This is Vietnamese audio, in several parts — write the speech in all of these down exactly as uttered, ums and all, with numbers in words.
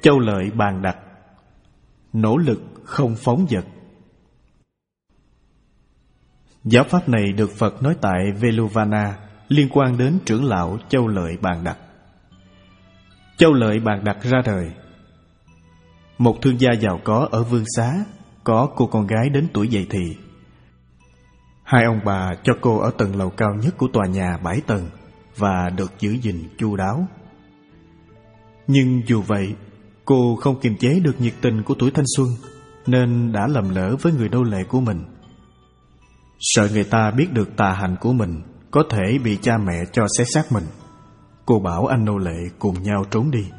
Châu Lợi bàn đặt. Nỗ lực không phóng dật. Giáo pháp này được Phật nói tại Veluvana, liên quan đến trưởng lão Châu Lợi bàn đặt. Châu Lợi bàn đặt ra đời. Một thương gia giàu có ở Vương Xá có cô con gái đến tuổi dậy thì. Hai ông bà cho cô ở tầng lầu cao nhất của tòa nhà bảy tầng và được giữ gìn chu đáo. Nhưng dù vậy, cô không kiềm chế được nhiệt tình của tuổi thanh xuân, nên đã lầm lỡ với người nô lệ của mình. Sợ người ta biết được tà hành của mình, có thể bị cha mẹ cho xé xác mình, cô bảo anh nô lệ cùng nhau trốn đi.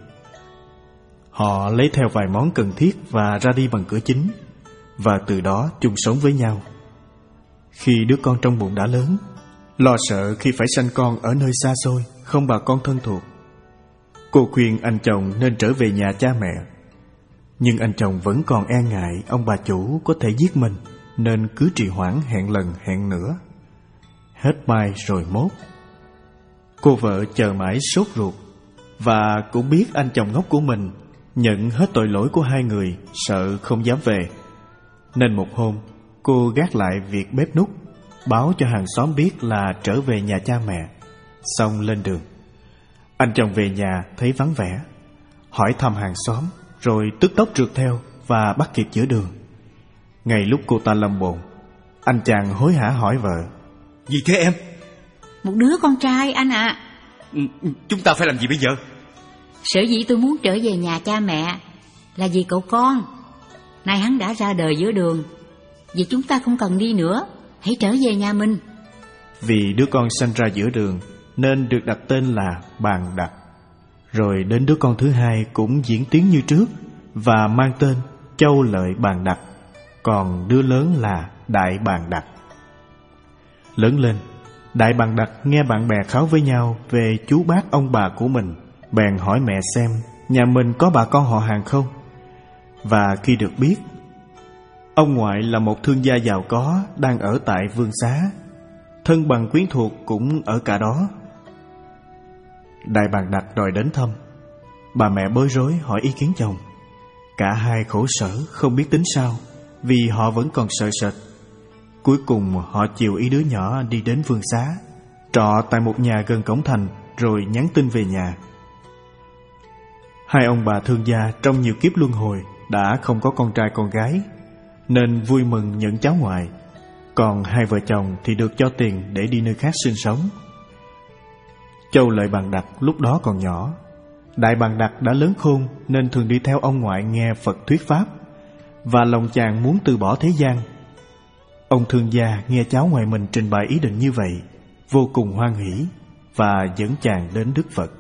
Họ lấy theo vài món cần thiết và ra đi bằng cửa chính, và từ đó chung sống với nhau. Khi đứa con trong bụng đã lớn, lo sợ khi phải sanh con ở nơi xa xôi, không bà con thân thuộc, cô khuyên anh chồng nên trở về nhà cha mẹ. Nhưng anh chồng vẫn còn e ngại ông bà chủ có thể giết mình, nên cứ trì hoãn hẹn lần hẹn nữa. Hết mai rồi mốt. Cô vợ chờ mãi sốt ruột, và cũng biết anh chồng ngốc của mình nhận hết tội lỗi của hai người, sợ không dám về. Nên một hôm, cô gác lại việc bếp núc, báo cho hàng xóm biết là trở về nhà cha mẹ. Xong lên đường. Anh chồng về nhà thấy vắng vẻ, hỏi thăm hàng xóm, rồi tức tốc rượt theo và bắt kịp giữa đường. Ngay lúc cô ta lâm bồn, anh chàng hối hả hỏi vợ: Gì thế em? Một đứa con trai anh ạ. À. Chúng ta phải làm gì bây giờ? Sở dĩ tôi muốn trở về nhà cha mẹ là vì cậu con. Nay hắn đã ra đời giữa đường, vì chúng ta không cần đi nữa, hãy trở về nhà mình. Vì đứa con sanh ra giữa đường nên được đặt tên là Bàn Đặt. Rồi đến đứa con thứ hai cũng diễn tiến như trước và mang tên Châu Lợi Bàn Đặt. Còn đứa lớn là Đại Bàn Đặt. Lớn lên, Đại Bàn Đặt nghe bạn bè kháo với nhau về chú bác ông bà của mình, bèn hỏi mẹ xem nhà mình có bà con họ hàng không. Và khi được biết ông ngoại là một thương gia giàu có đang ở tại Vương Xá, thân bằng quyến thuộc cũng ở cả đó, Đại Bàn Đặt đòi đến thăm. Bà mẹ bối rối hỏi ý kiến chồng. Cả hai khổ sở không biết tính sao, vì họ vẫn còn sợ sệt. Cuối cùng họ chiều ý đứa nhỏ đi đến Vương Xá, trọ tại một nhà gần cổng thành, rồi nhắn tin về nhà. Hai ông bà thương gia trong nhiều kiếp luân hồi đã không có con trai con gái, nên vui mừng nhận cháu ngoại. Còn hai vợ chồng thì được cho tiền để đi nơi khác sinh sống. Châu Lợi Bàn Đặt lúc đó còn nhỏ. Đại Bàn Đặt đã lớn khôn nên thường đi theo ông ngoại nghe Phật thuyết pháp, và lòng chàng muốn từ bỏ thế gian. Ông thương gia nghe cháu ngoại mình trình bày ý định như vậy, vô cùng hoan hỷ và dẫn chàng đến Đức Phật.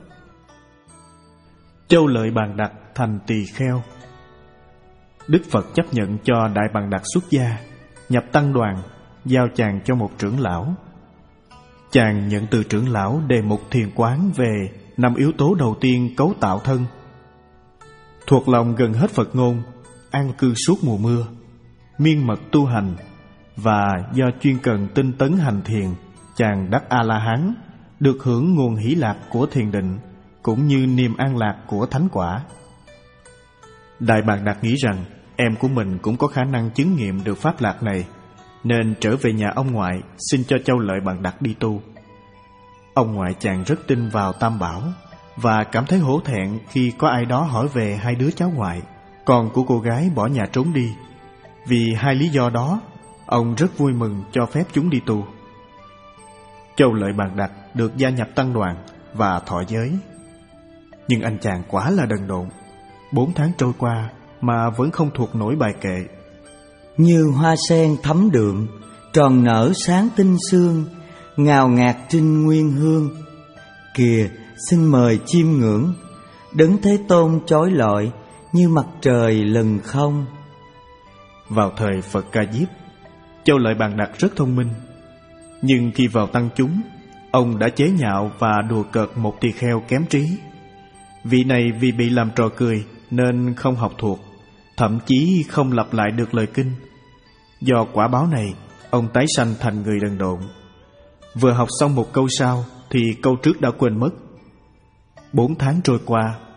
Châu Lợi Bàn Đặt thành tỳ kheo. Đức Phật chấp nhận cho Đại Bàn Đặt xuất gia, nhập tăng đoàn, giao chàng cho một trưởng lão. Chàng nhận từ trưởng lão đề mục thiền quán về năm yếu tố đầu tiên cấu tạo thân. Thuộc lòng gần hết Phật ngôn, an cư suốt mùa mưa, miên mật tu hành, và do chuyên cần tinh tấn hành thiền, chàng đắc A-la-hán, được hưởng nguồn hỷ lạc của thiền định, cũng như niềm an lạc của thánh quả. Đại Bàn Đặt nghĩ rằng em của mình cũng có khả năng chứng nghiệm được pháp lạc này, nên trở về nhà ông ngoại xin cho Châu Lợi Bàn Đặt đi tu. Ông ngoại chàng rất tin vào Tam Bảo và cảm thấy hổ thẹn khi có ai đó hỏi về hai đứa cháu ngoại, con của cô gái bỏ nhà trốn đi. Vì hai lý do đó, ông rất vui mừng cho phép chúng đi tu. Châu Lợi Bàn Đặt được gia nhập tăng đoàn và thọ giới. Nhưng anh chàng quá là đần độn. Bốn tháng trôi qua mà vẫn không thuộc nổi bài kệ. Như hoa sen thắm đượm, tròn nở sáng tinh sương, ngào ngạt trinh nguyên hương. Kìa xin mời chiêm ngưỡng, Đấng Thế Tôn chói lọi như mặt trời lừng không. Vào thời Phật Ca Diếp, Châu Lợi Bàn Đặt rất thông minh. Nhưng khi vào tăng chúng, ông đã chế nhạo và đùa cợt một tỳ kheo kém trí. Vị này vì bị làm trò cười nên không học thuộc, thậm chí không lặp lại được lời kinh. Do quả báo này, ông tái sanh thành người đần độn. Vừa học xong một câu sau thì câu trước đã quên mất. Bốn tháng trôi qua,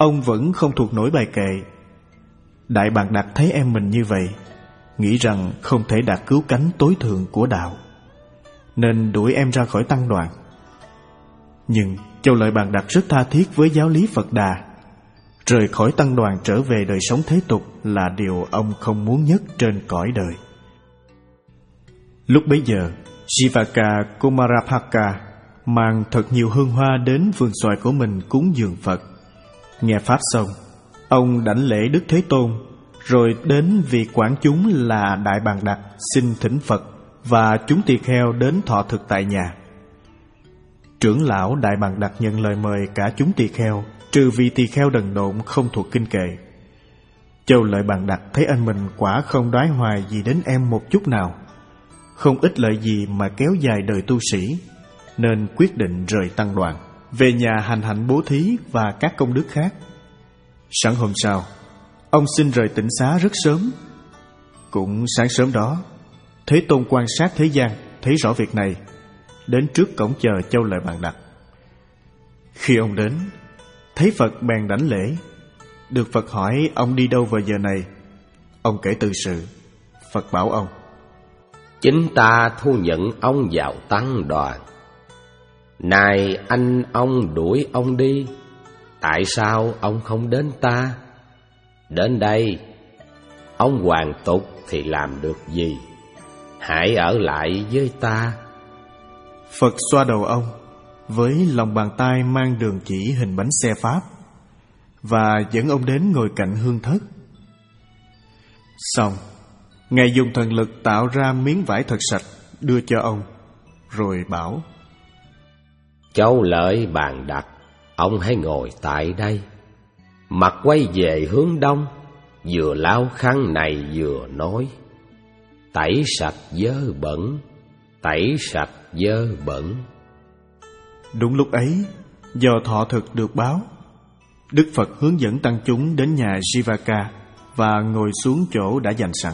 ông vẫn không thuộc nổi bài kệ. Đại Bàng Đặc thấy em mình như vậy, nghĩ rằng không thể đạt cứu cánh tối thượng của đạo, nên đuổi em ra khỏi tăng đoàn. Nhưng Châu Lợi Bàng Đặc rất tha thiết với giáo lý Phật Đà. Rời khỏi tăng đoàn trở về đời sống thế tục là điều ông không muốn nhất trên cõi đời. Lúc bấy giờ, Jivaka Kumarapaka mang thật nhiều hương hoa đến vườn xoài của mình cúng dường Phật. Nghe pháp xong, ông đảnh lễ Đức Thế Tôn, rồi đến việc quản chúng là Đại Bàng Đặc xin thỉnh Phật và chúng tỳ kheo đến thọ thực tại nhà. Trưởng lão Đại Bàng Đặc nhận lời mời cả chúng tỳ kheo, trừ vì tỳ kheo đần độn không thuộc kinh kệ. Châu Lợi Bàng Đặc thấy anh mình quả không đoái hoài gì đến em một chút nào, không ích lợi gì mà kéo dài đời tu sĩ, nên quyết định rời tăng đoàn, về nhà hành hạnh bố thí và các công đức khác. Sẵn hôm sau, ông xin rời tịnh xá rất sớm. Cũng sáng sớm đó, Thế Tôn quan sát thế gian, thấy rõ việc này, đến trước cổng chờ Châu Lợi Bàng Đặc. Khi ông đến, thấy Phật bèn đảnh lễ. Được Phật hỏi ông đi đâu vào giờ này, ông kể tự sự. Phật bảo ông: Chính ta thu nhận ông vào tăng đoàn. Này anh ông đuổi ông đi, tại sao ông không đến ta? Đến đây, ông hoàn tục thì làm được gì? Hãy ở lại với ta. Phật xoa đầu ông với lòng bàn tay mang đường chỉ hình bánh xe Pháp, và dẫn ông đến ngồi cạnh hương thất. Xong, Ngài dùng thần lực tạo ra miếng vải thật sạch đưa cho ông, rồi bảo: Châu Lợi Bàng Đặc, ông hãy ngồi tại đây, mặt quay về hướng đông, vừa lau khăn này vừa nói: Tẩy sạch dơ bẩn, tẩy sạch dơ bẩn. Đúng lúc ấy, do thọ thực được báo, Đức Phật hướng dẫn tăng chúng đến nhà Jivaka và ngồi xuống chỗ đã dành sẵn.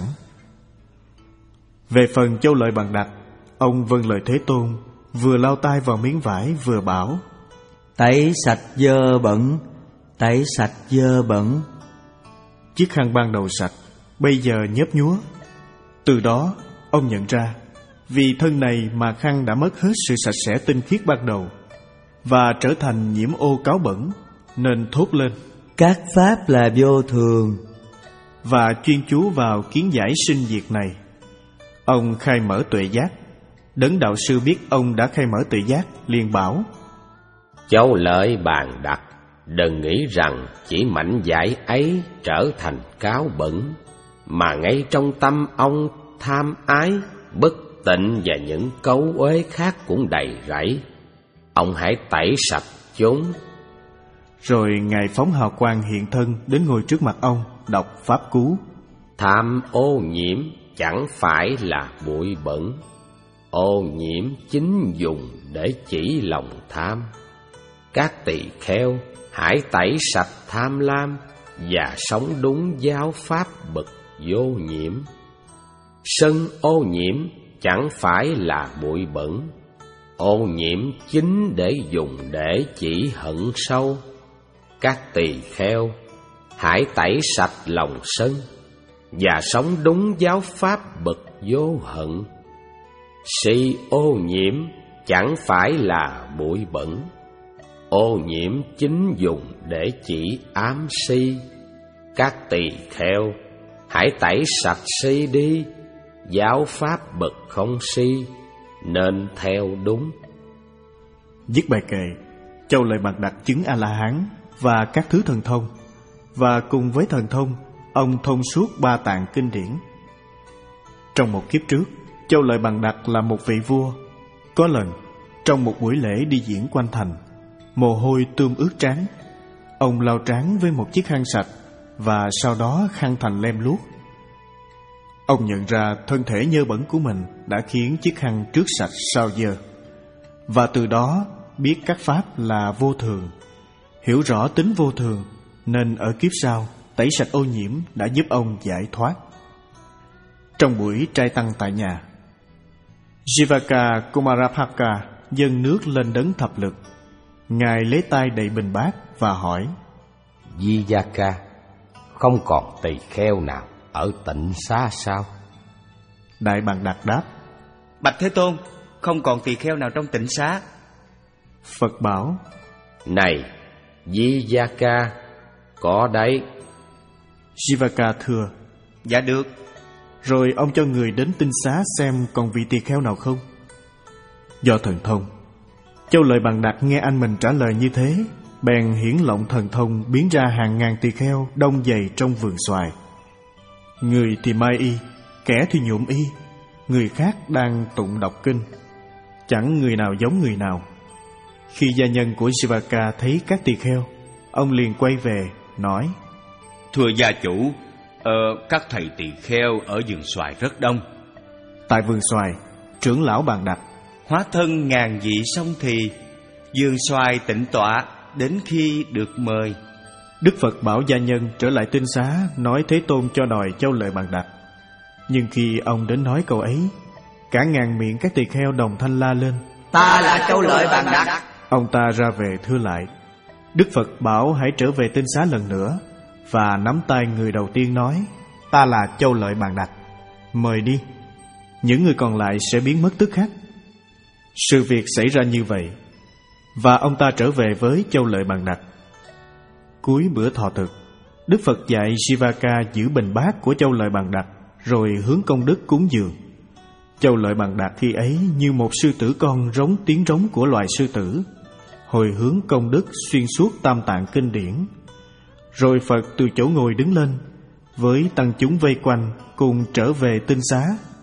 Về phần Châu Lợi Bàng Đặc, ông vâng lời Thế Tôn, vừa lau tay vào miếng vải vừa bảo: Tẩy sạch dơ bẩn, tẩy sạch dơ bẩn. Chiếc khăn ban đầu sạch, bây giờ nhớp nhúa. Từ đó, ông nhận ra, vì thân này mà khăn đã mất hết sự sạch sẽ tinh khiết ban đầu, và trở thành nhiễm ô cáo bẩn, nên thốt lên: Các pháp là vô thường. Và chuyên chú vào kiến giải sinh diệt này. Ông khai mở tuệ giác. Đấng đạo sư biết ông đã khai mở tuệ giác, liền bảo: Châu Lợi Bàng Đặc, đừng nghĩ rằng chỉ mạnh giải ấy trở thành cáo bẩn, mà ngay trong tâm ông tham ái, bất tịnh và những cấu uế khác cũng đầy rẫy. Ông hãy tẩy sạch chúng. Rồi Ngài phóng hào quang hiện thân đến ngồi trước mặt ông, đọc pháp cú: Tham ô nhiễm chẳng phải là bụi bẩn, ô nhiễm chính dùng để chỉ lòng tham. Các tỳ kheo hãy tẩy sạch tham lam và sống đúng giáo pháp bậc vô nhiễm. Sân ô nhiễm chẳng phải là bụi bẩn, ô nhiễm chính để dùng để chỉ hận sâu. Các tỳ kheo hãy tẩy sạch lòng sân và sống đúng giáo pháp bậc vô hận. Si ô nhiễm chẳng phải là bụi bẩn, ô nhiễm chính dùng để chỉ ám si. Các tỳ kheo hãy tẩy sạch si đi, giáo pháp bậc không si, nên theo đúng. Dứt bài kệ, Châu Lợi Bàng Đặc chứng A-la-hán và các thứ thần thông, và cùng với thần thông, ông thông suốt ba tạng kinh điển. Trong một kiếp trước, Châu Lợi Bàng Đặc là một vị vua. Có lần, trong một buổi lễ đi diễn quanh thành, mồ hôi tươm ướt trán. Ông lau trán với một chiếc khăn sạch, và sau đó khăn thành lem luốc. Ông nhận ra thân thể nhơ bẩn của mình đã khiến chiếc khăn trước sạch sau dơ, và từ đó biết các pháp là vô thường. Hiểu rõ tính vô thường, nên ở kiếp sau tẩy sạch ô nhiễm đã giúp ông giải thoát. Trong buổi trai tăng tại nhà, Jivaka Kumarapaka dâng nước lên đấng thập lực. Ngài lấy tay đầy bình bát và hỏi: Vijaka, không còn tỳ kheo nào ở Tịnh Xá sao? Đại Bàng Đặc đáp: Bạch Thế Tôn, không còn tỳ kheo nào trong Tịnh Xá. Phật bảo: Này Vijaka, có đấy. Jivaka thưa: Dạ được. Rồi ông cho người đến Tinh Xá xem còn vị tỳ kheo nào không. Do thần thông, Châu Lợi Bàng Đặc nghe anh mình trả lời như thế, bèn hiển lộng thần thông biến ra hàng ngàn tỳ kheo đông dày trong vườn xoài. Người thì mai y, kẻ thì nhuộm y, người khác đang tụng đọc kinh, chẳng người nào giống người nào. Khi gia nhân của Jivaka thấy các tỳ kheo, ông liền quay về nói: Thưa gia chủ, ờ, các thầy tỳ kheo ở vườn xoài rất đông. Tại vườn xoài, trưởng lão Bàng Đặc: Hóa thân ngàn vị xong thì vườn xoài tịnh tọa đến khi được mời. Đức Phật bảo gia nhân trở lại Tinh Xá nói Thế Tôn cho đòi Châu Lợi Bàng Đặc. Nhưng khi ông đến nói câu ấy, cả ngàn miệng các tỳ kheo đồng thanh la lên: Ta là Châu Lợi Bàng Đặc. Ông ta ra về thưa lại. Đức Phật bảo hãy trở về Tinh Xá lần nữa, và nắm tay người đầu tiên nói: Ta là Châu Lợi Bàng Đặc, mời đi. Những người còn lại sẽ biến mất tức khắc. Sự việc xảy ra như vậy, và ông ta trở về với Châu Lợi Bàng Đặc. Cuối bữa thọ thực, Đức Phật dạy Jivaka giữ bình bát của Châu Lợi Bàng Đặc, rồi hướng công đức cúng dường. Châu Lợi Bàng Đặc khi ấy như một sư tử con rống tiếng rống của loài sư tử, hồi hướng công đức xuyên suốt tam tạng kinh điển. Rồi Phật từ chỗ ngồi đứng lên, với tăng chúng vây quanh cùng trở về Tinh Xá.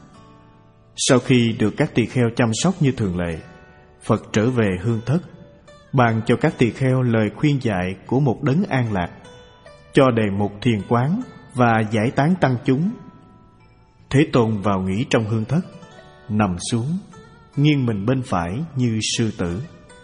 Sau khi được các tỳ kheo chăm sóc như thường lệ, Phật trở về hương thất, ban cho các tỳ kheo lời khuyên dạy của một đấng an lạc, cho đề mục thiền quán và giải tán tăng chúng. Thế Tôn vào nghỉ trong hương thất, nằm xuống, nghiêng mình bên phải như sư tử.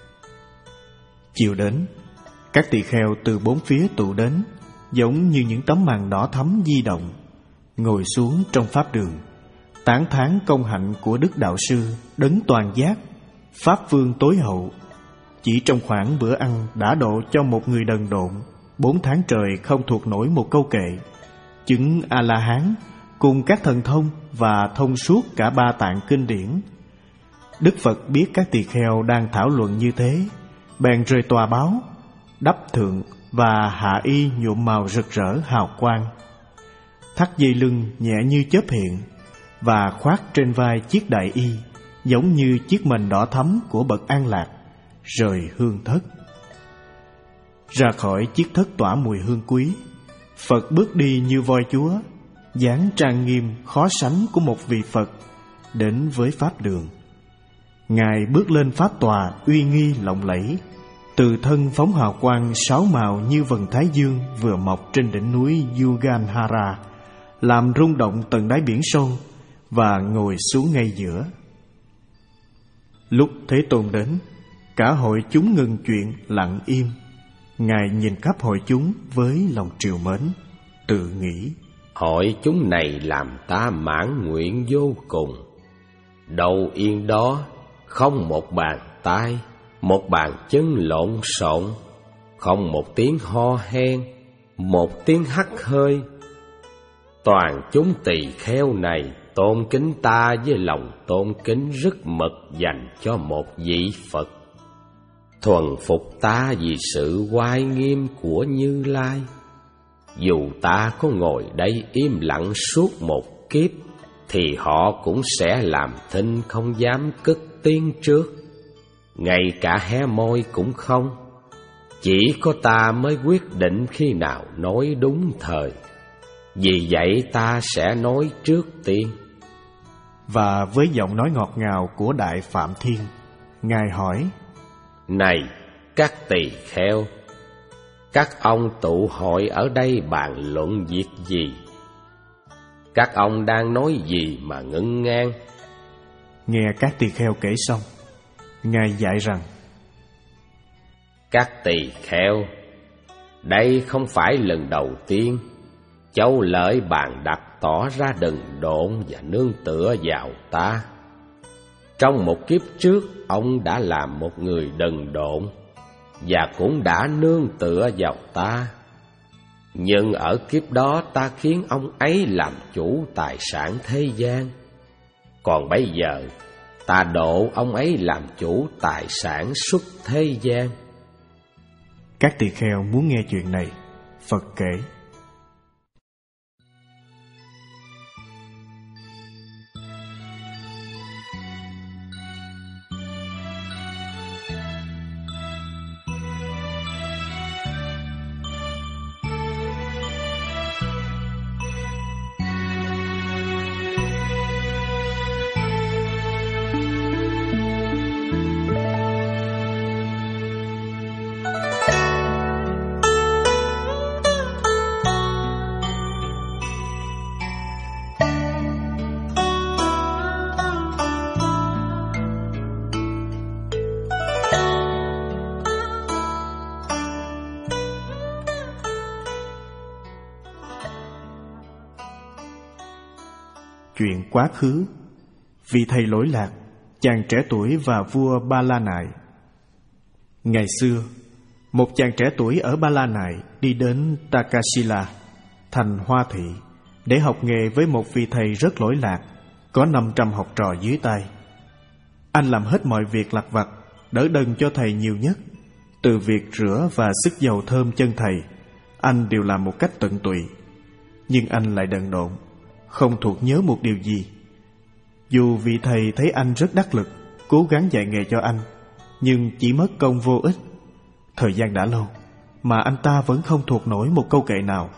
Chiều đến, các tỳ kheo từ bốn phía tụ đến, giống như những tấm màn đỏ thắm di động, ngồi xuống trong pháp đường, tán thán công hạnh của Đức Đạo Sư, đấng toàn giác, Pháp Vương tối hậu. Chỉ trong khoảng bữa ăn đã độ cho một người đần độn, bốn tháng trời không thuộc nổi một câu kệ, chứng A-la-hán cùng các thần thông và thông suốt cả ba tạng kinh điển. Đức Phật biết các tỳ kheo đang thảo luận như thế, bèn rời tòa báo, đắp thượng và hạ y nhuộm màu rực rỡ hào quang, thắt dây lưng nhẹ như chớp hiện, và khoác trên vai chiếc đại y giống như chiếc mền đỏ thắm của bậc an lạc, rời hương thất. Ra khỏi chiếc thất tỏa mùi hương quý, Phật bước đi như voi chúa, dáng trang nghiêm khó sánh của một vị Phật đến với pháp đường. Ngài bước lên pháp tòa uy nghi lộng lẫy, từ thân phóng hào quang sáu màu như vầng thái dương vừa mọc trên đỉnh núi Yuganhara, làm rung động tầng đáy biển sâu, và ngồi xuống ngay giữa. Lúc Thế Tôn đến, cả hội chúng ngừng chuyện lặng im. Ngài nhìn khắp hội chúng với lòng trìu mến, tự nghĩ: Hội chúng này làm ta mãn nguyện vô cùng. Đầu yên đó, không một bàn tay, một bàn chân lộn xộn, không một tiếng ho hen, một tiếng hắt hơi. Toàn chúng tỳ kheo này tôn kính ta với lòng tôn kính rất mật dành cho một vị Phật, thuần phục ta vì sự oai nghiêm của Như Lai. Dù ta có ngồi đây im lặng suốt một kiếp, thì họ cũng sẽ làm thinh không dám cất tiếng trước, ngay cả hé môi cũng không. Chỉ có ta mới quyết định khi nào nói đúng thời, vì vậy ta sẽ nói trước tiên. Và với giọng nói ngọt ngào của Đại Phạm Thiên, Ngài hỏi: Này các tỳ kheo, các ông tụ hội ở đây bàn luận việc gì? Các ông đang nói gì mà ngưng ngang? Nghe các tỳ kheo kể xong, Ngài dạy rằng: Các tỳ kheo, đây không phải lần đầu tiên Châu Lợi Bàng Đặc tỏ ra đần độn và nương tựa vào ta. Trong một kiếp trước, ông đã làm một người đần độn và cũng đã nương tựa vào ta. Nhưng ở kiếp đó ta khiến ông ấy làm chủ tài sản thế gian. Còn bây giờ ta độ ông ấy làm chủ tài sản xuất thế gian. Các tỳ kheo muốn nghe chuyện này, Phật kể. Chuyện quá khứ. Vị thầy lỗi lạc, chàng trẻ tuổi và vua Ba La Nại. Ngày xưa, một chàng trẻ tuổi ở Ba La Nại đi đến Takasila, thành Hoa Thị, để học nghề với một vị thầy rất lỗi lạc, có năm trăm học trò dưới tay. Anh làm hết mọi việc lặt vặt, đỡ đần cho thầy nhiều nhất. Từ việc rửa và xức dầu thơm chân thầy, anh đều làm một cách tận tụy. Nhưng anh lại đần độn, không thuộc nhớ một điều gì. Dù vị thầy thấy anh rất đắc lực, cố gắng dạy nghề cho anh, nhưng chỉ mất công vô ích. Thời gian đã lâu mà anh ta vẫn không thuộc nổi một câu kệ nào.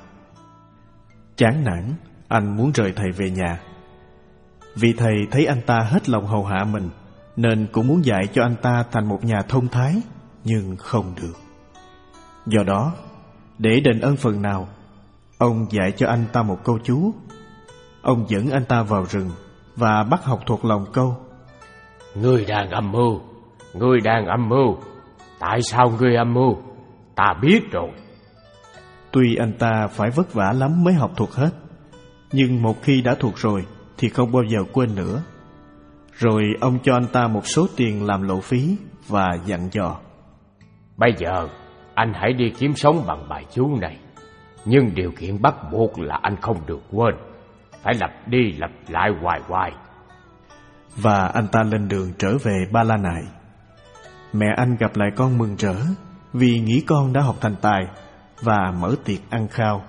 Chán nản, anh muốn rời thầy về nhà. Vị thầy thấy anh ta hết lòng hầu hạ mình, nên cũng muốn dạy cho anh ta thành một nhà thông thái, nhưng không được. Do đó, để đền ơn phần nào, ông dạy cho anh ta một câu chú. Ông dẫn anh ta vào rừng và bắt học thuộc lòng câu: Ngươi đang âm mưu, ngươi đang âm mưu. Tại sao ngươi âm mưu? Ta biết rồi. Tuy anh ta phải vất vả lắm mới học thuộc hết, nhưng một khi đã thuộc rồi thì không bao giờ quên nữa. Rồi ông cho anh ta một số tiền làm lộ phí và dặn dò: Bây giờ anh hãy đi kiếm sống bằng bài chú này, nhưng điều kiện bắt buộc là anh không được quên, phải lặp đi lặp lại hoài hoài. Và anh ta lên đường trở về Ba La Nại. Mẹ anh gặp lại con mừng rỡ vì nghĩ con đã học thành tài và mở tiệc ăn khao.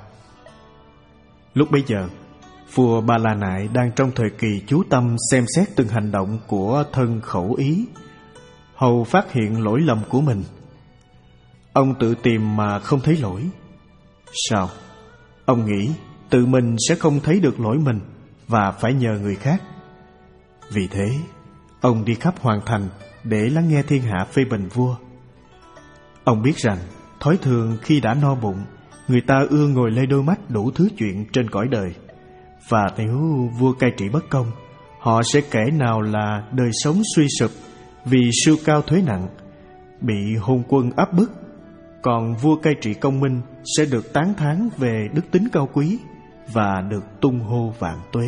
Lúc bấy giờ, vua Ba La Nại đang trong thời kỳ chú tâm xem xét từng hành động của thân khẩu ý, hầu phát hiện lỗi lầm của mình. Ông tự tìm mà không thấy lỗi. Sao? Ông nghĩ tự mình sẽ không thấy được lỗi mình và phải nhờ người khác. Vì thế, ông đi khắp hoàng thành để lắng nghe thiên hạ phê bình vua. Ông biết rằng thói thường khi đã no bụng, người ta ưa ngồi lê đôi mắt đủ thứ chuyện trên cõi đời. Và nếu vua cai trị bất công, họ sẽ kể nào là đời sống suy sụp vì siêu cao thuế nặng, bị hôn quân áp bức. Còn vua cai trị công minh sẽ được tán thán về đức tính cao quý và được tung hô vạn tuế.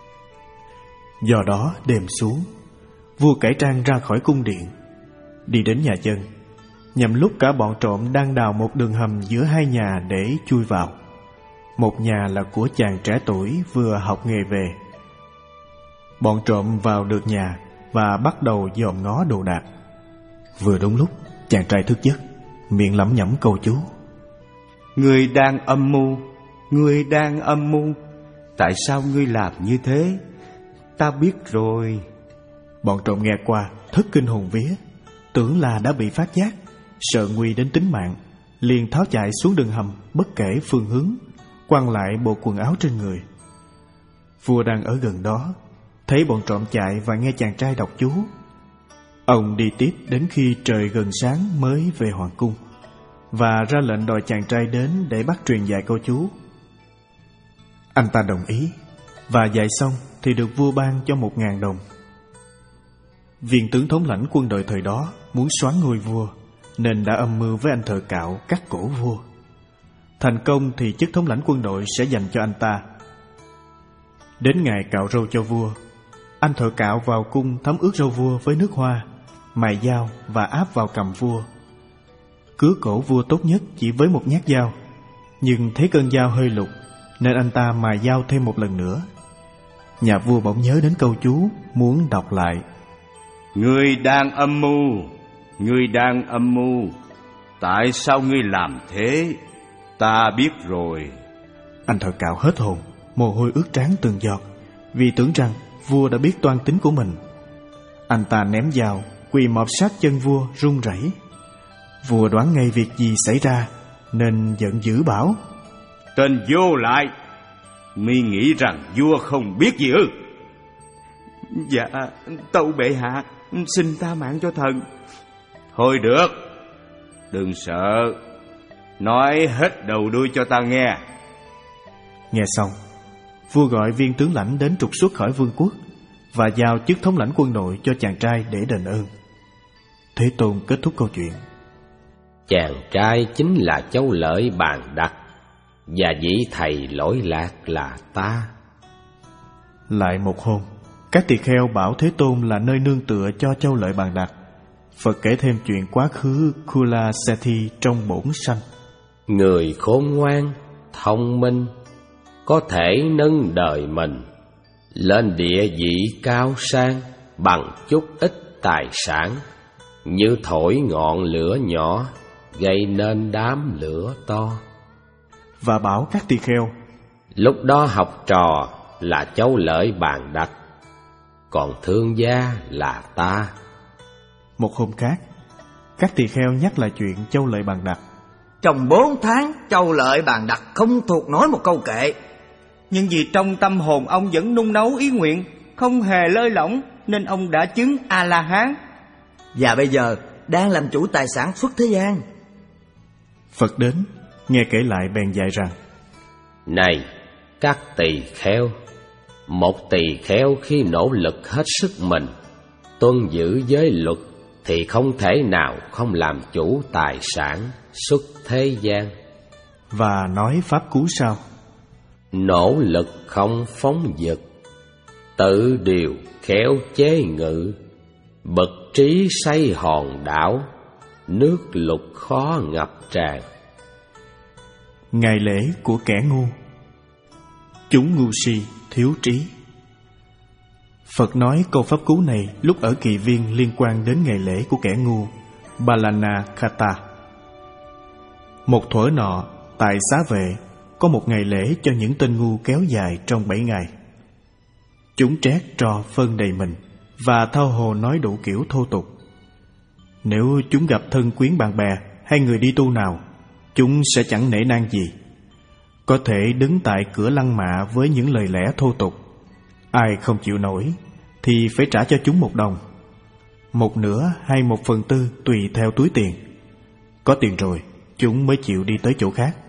Do đó đêm xuống, vua cải trang ra khỏi cung điện, đi đến nhà dân, nhằm lúc cả bọn trộm đang đào một đường hầm giữa hai nhà để chui vào. Một nhà là của chàng trẻ tuổi vừa học nghề về. Bọn trộm vào được nhà và bắt đầu dòm ngó đồ đạc. Vừa đúng lúc chàng trai thức giấc, miệng lẩm nhẩm câu chú: Ngươi đang âm mưu, ngươi đang âm mưu. Tại sao ngươi làm như thế? Ta biết rồi. Bọn trộm nghe qua thất kinh hồn vía, tưởng là đã bị phát giác, sợ nguy đến tính mạng, liền tháo chạy xuống đường hầm bất kể phương hướng, quăng lại bộ quần áo trên người. Vua đang ở gần đó, thấy bọn trộm chạy và nghe chàng trai đọc chú. Ông đi tiếp đến khi trời gần sáng mới về hoàng cung, và ra lệnh đòi chàng trai đến để bắt truyền dạy câu chú. Anh ta đồng ý, và dạy xong thì được vua ban cho một ngàn đồng. Viên tướng thống lãnh quân đội thời đó muốn soán ngôi vua, nên đã âm mưu với anh thợ cạo cắt cổ vua. Thành công thì chức thống lãnh quân đội sẽ dành cho anh ta. Đến ngày cạo râu cho vua, anh thợ cạo vào cung thấm ướt râu vua với nước hoa, mài dao và áp vào cằm vua. Cứa cổ vua tốt nhất chỉ với một nhát dao, nhưng thấy cơn dao hơi lục nên anh ta mài dao thêm một lần nữa. Nhà vua bỗng nhớ đến câu chú, muốn đọc lại: Ngươi đang âm mưu, ngươi đang âm mưu. Tại sao ngươi làm thế? Ta biết rồi. Anh thợ cạo hết hồn, mồ hôi ướt trán từng giọt, vì tưởng rằng vua đã biết toan tính của mình. Anh ta ném dao, quỳ mọp sát chân vua run rẩy. Vua đoán ngay việc gì xảy ra nên giận dữ bảo: Tên vô lại, mi nghĩ rằng vua không biết gì ư? Dạ, tâu bệ hạ, xin tha mạng cho thần. Thôi được, đừng sợ, nói hết đầu đuôi cho ta nghe. Nghe xong, vua gọi viên tướng lãnh đến trục xuất khỏi vương quốc và giao chức thống lãnh quân đội cho chàng trai để đền ơn. Thế Tôn kết thúc câu chuyện: Chàng trai chính là Châu Lợi Bàn Đặc, và vị thầy lỗi lạc là ta. Lại một hôm, các tỳ kheo bảo Thế Tôn là nơi nương tựa cho Châu Lợi Bàn Đặc. Phật kể thêm chuyện quá khứ Kula Sethi trong bổn sanh. Người khôn ngoan, thông minh, có thể nâng đời mình lên địa vị cao sang bằng chút ít tài sản, như thổi ngọn lửa nhỏ gây nên đám lửa to. Và bảo các tỳ kheo: Lúc đó học trò là Châu Lợi Bàn Đặc, còn thương gia là ta. Một hôm khác, các tỳ kheo nhắc lại chuyện Châu Lợi Bàn Đặc. Trong bốn tháng, Châu Lợi Bàn Đặc không thuộc nổi một câu kệ. Nhưng vì trong tâm hồn ông vẫn nung nấu ý nguyện, không hề lơi lỏng, nên ông đã chứng A-la-hán. Và bây giờ đang làm chủ tài sản xuất thế gian. Phật đến, nghe kể lại bèn dạy rằng: Này các tỳ kheo, một tỳ kheo khi nỗ lực hết sức mình tuân giữ giới luật thì không thể nào không làm chủ tài sản xuất thế gian. Và nói pháp cú sau: Nỗ lực không phóng dật, tự điều khéo chế ngự, bậc trí xây hòn đảo, nước lụt khó ngập tràn. Ngày lễ của kẻ ngu, chúng ngu si thiếu trí. Phật nói câu pháp cú này lúc ở kỳ viên liên quan đến ngày lễ của kẻ ngu Balana Kata. Một thuở nọ, tại Xá Vệ có một ngày lễ cho những tên ngu kéo dài trong bảy ngày. Chúng trét trò phân đầy mình và thao hồ nói đủ kiểu thô tục. Nếu chúng gặp thân quyến bạn bè hay người đi tu nào, chúng sẽ chẳng nể nang gì. Có thể đứng tại cửa lăng mạ với những lời lẽ thô tục. Ai không chịu nổi thì phải trả cho chúng một đồng, một nửa hay một phần tư tùy theo túi tiền. Có tiền rồi, chúng mới chịu đi tới chỗ khác.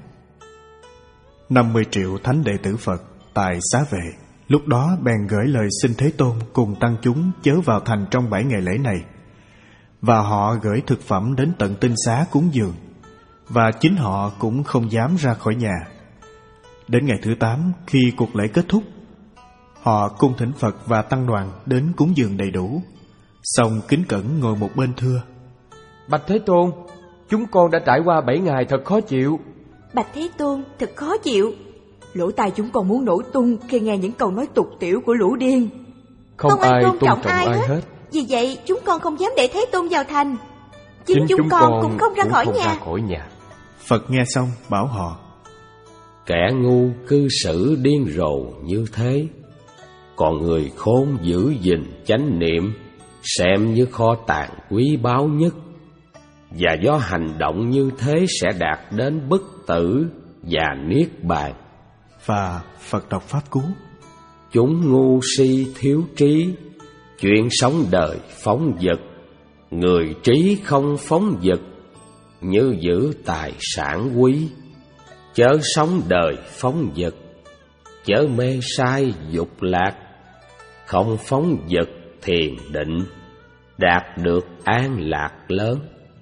Năm mươi triệu thánh đệ tử Phật tại Xá Vệ lúc đó bèn gửi lời xin Thế Tôn cùng tăng chúng chớ vào thành trong bảy ngày lễ này. Và họ gửi thực phẩm đến tận tinh xá cúng dường, và chính họ cũng không dám ra khỏi nhà. Đến ngày thứ tám, khi cuộc lễ kết thúc, họ cung thỉnh Phật và tăng đoàn đến cúng dường đầy đủ, xong kính cẩn ngồi một bên thưa: Bạch Thế Tôn, chúng con đã trải qua bảy ngày thật khó chịu. Bạch Thế Tôn, thật khó chịu. Lỗ tai chúng con muốn nổ tung khi nghe những câu nói tục tiểu của lũ điên. Không, không ai tôn trọng, trọng ai, ai hết. hết. Vì vậy chúng con không dám để Thế Tôn vào thành. Chính, Chính chúng, chúng con, con cũng không ra cũng khỏi không nhà. ra khỏi nhà. Phật nghe xong bảo họ: Kẻ ngu cư xử điên rồ như thế, còn người khôn giữ gìn chánh niệm xem như kho tàng quý báu nhất, và do hành động như thế sẽ đạt đến bất tử và niết bàn. Và Phật đọc pháp cú: Chúng ngu si thiếu trí, chuyện sống đời phóng dật, người trí không phóng dật, như giữ tài sản quý. Chớ sống đời phóng dật, chớ mê sai dục lạc, không phóng dật thiền định, đạt được an lạc lớn.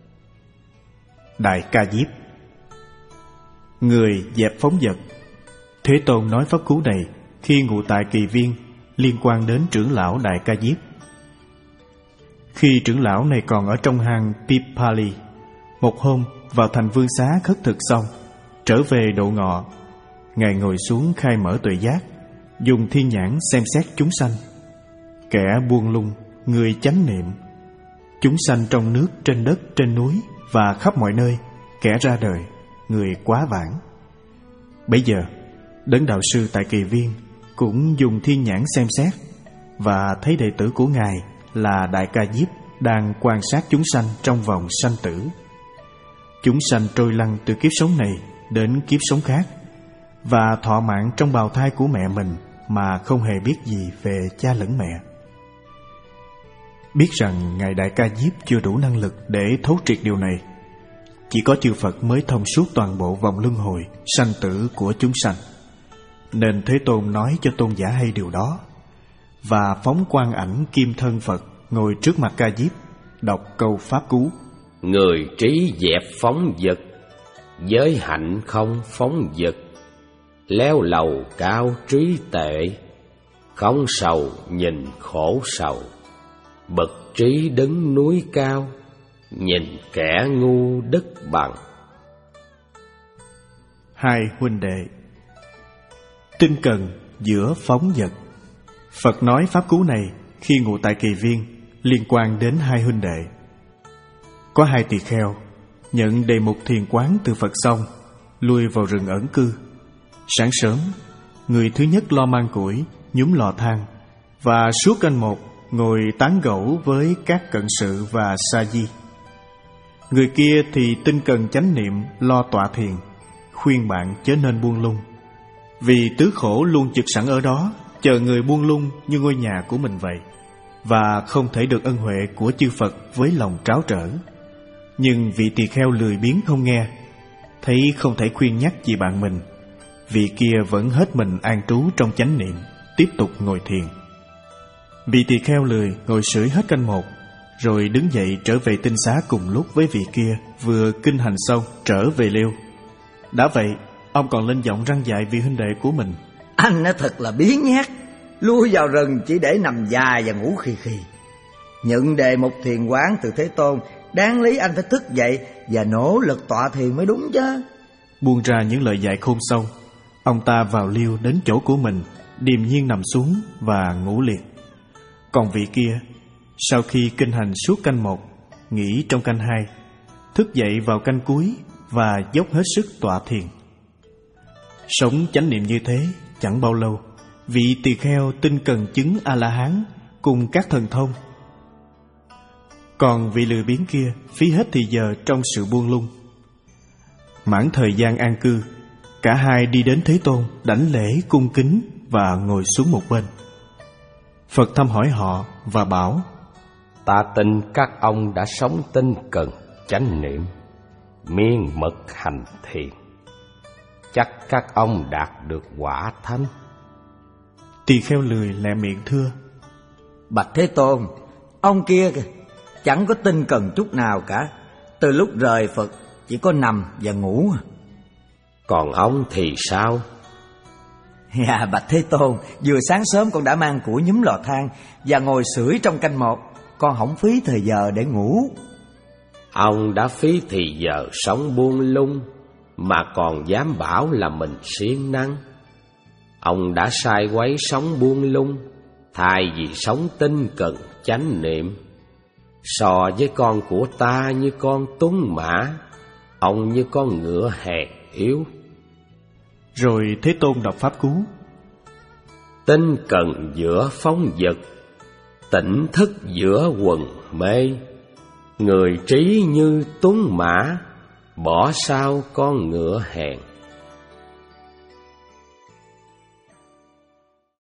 Đại Ca Diếp. Người dẹp phóng dật. Thế Tôn nói pháp cú này khi ngụ tại kỳ viên liên quan đến trưởng lão Đại Ca Diếp. Khi trưởng lão này còn ở trong hang Pipali, một hôm vào thành vương xá khất thực xong, Trở về độ ngọ, Ngài ngồi xuống khai mở tuệ giác, dùng thiên nhãn xem xét chúng sanh. Kẻ buông lung, người chánh niệm, chúng sanh trong nước, trên đất, trên núi và khắp mọi nơi, kẻ ra đời, người quá vãng. Bấy giờ, Đấng Đạo Sư tại Kỳ Viên cũng dùng thiên nhãn xem xét và thấy đệ tử của Ngài là Đại Ca Diếp đang quan sát chúng sanh trong vòng sanh tử. Chúng sanh trôi lăn từ kiếp sống này đến kiếp sống khác và thọ mạng trong bào thai của mẹ mình mà không hề biết gì về cha lẫn mẹ. Biết rằng Ngài Đại Ca Diếp chưa đủ năng lực để thấu triệt điều này, chỉ có chư Phật mới thông suốt toàn bộ vòng luân hồi sanh tử của chúng sanh, nên Thế Tôn nói cho tôn giả hay điều đó, và phóng quang ảnh kim thân Phật ngồi trước mặt Ca Diếp, đọc câu pháp cú: Người trí dẹp phóng dật, giới hạnh không phóng dật, leo lầu cao trí tệ, không sầu nhìn khổ sầu, bậc trí đứng núi cao, nhìn kẻ ngu đất bằng. Hai huynh đệ. Tinh cần giữa phóng dật. Phật nói pháp cú này khi ngụ tại Kỳ Viên liên quan đến hai huynh đệ. Có hai tỳ kheo nhận đề mục thiền quán từ Phật xong, lui vào rừng ẩn cư. Sáng sớm, người thứ nhất lo mang củi, nhúm lò than, và suốt canh một ngồi tán gẫu với các cận sự và sa di. Người kia thì tinh cần chánh niệm lo tọa thiền, khuyên bạn chớ nên buông lung, vì tứ khổ luôn trực sẵn ở đó, chờ người buông lung như ngôi nhà của mình vậy, và không thể được ân huệ của chư Phật với lòng tráo trở. Nhưng vị tỳ kheo lười biếng không nghe, thấy không thể khuyên nhắc gì bạn mình, vị kia vẫn hết mình an trú trong chánh niệm, tiếp tục ngồi thiền. Vị tỳ kheo lười ngồi sưởi hết canh một, rồi đứng dậy trở về tinh xá cùng lúc với vị kia vừa kinh hành xong trở về liêu. Đã vậy, ông còn lên giọng răn dạy vị huynh đệ của mình: Anh nó thật là biếng nhác, lui vào rừng chỉ để nằm dài và ngủ khì khì. Nhận đề một thiền quán từ Thế Tôn, đáng lý anh phải thức dậy và nỗ lực tọa thiền mới đúng chứ. Buông ra những lời dạy khôn sâu, ông ta vào liêu đến chỗ của mình, điềm nhiên nằm xuống và ngủ liệt. Còn vị kia, sau khi kinh hành suốt canh một, nghỉ trong canh hai, thức dậy vào canh cuối và dốc hết sức tọa thiền. Sống chánh niệm như thế, chẳng bao lâu, vị tỳ kheo tinh cần chứng A-la-hán cùng các thần thông. Còn vị lười biếng kia phí hết thì giờ trong sự buông lung. Mãn thời gian an cư, cả hai đi đến Thế Tôn, đảnh lễ cung kính và ngồi xuống một bên. Phật thăm hỏi họ và bảo: Ta tin các ông đã sống tinh cần chánh niệm, miên mật hành thiền, chắc các ông đạt được quả thánh. Tỳ kheo lười lẹ miệng thưa: Bạch Thế Tôn, ông kia kìa, chẳng có tinh cần chút nào cả. Từ lúc rời Phật chỉ có nằm và ngủ. Còn ông thì sao? Dạ bạch Thế Tôn, vừa sáng sớm con đã mang củi nhúm lò than và ngồi sưởi trong canh một, con hổng phí thời giờ để ngủ. Ông đã phí thì giờ sống buông lung mà còn dám bảo là mình siêng năng. Ông đã sai quấy sống buông lung thay vì sống tinh cần chánh niệm. So với con của ta như con tuấn mã, ông như con ngựa hèn yếu. Rồi Thế Tôn đọc pháp cú: Tinh cần giữa phóng dật, tỉnh thức giữa quần mê. Người trí như tuấn mã, bỏ sao con ngựa hèn.